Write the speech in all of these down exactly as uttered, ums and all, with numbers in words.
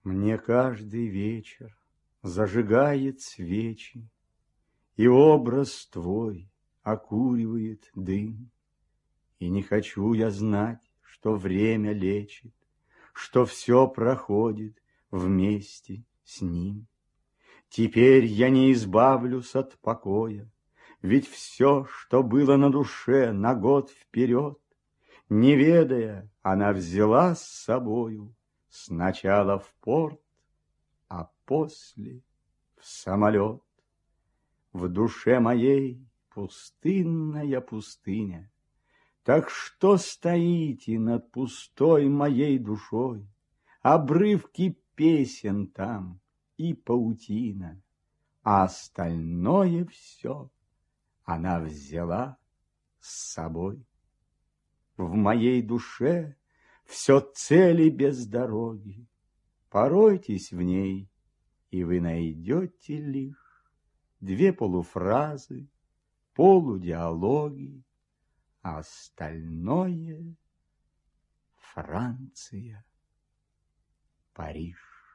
Мне каждый вечер зажигает свечи, И образ твой окуривает дым. И не хочу я знать, что время лечит, Что все проходит вместе с ним. Теперь я не избавлюсь от покоя, Ведь все, что было на душе на год вперед, Не ведая, она взяла с собою Сначала в порт, а после в самолет. В душе моей пустынная пустыня. Так что стоите над пустой моей душой? Обрывки песен там и паутина, А остальное все она взяла с собой. В моей душе все цели без дороги. Поройтесь в ней, и вы найдете лишь Две полуфразы, полудиалоги, а остальное — Франция, Париж.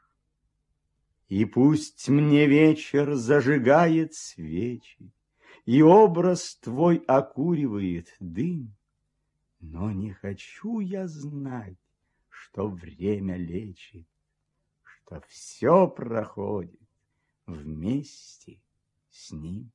И пусть мне вечер зажигает свечи, И образ твой окуривает дым, Но не хочу я знать, что время лечит, Что все проходит вместе с ним.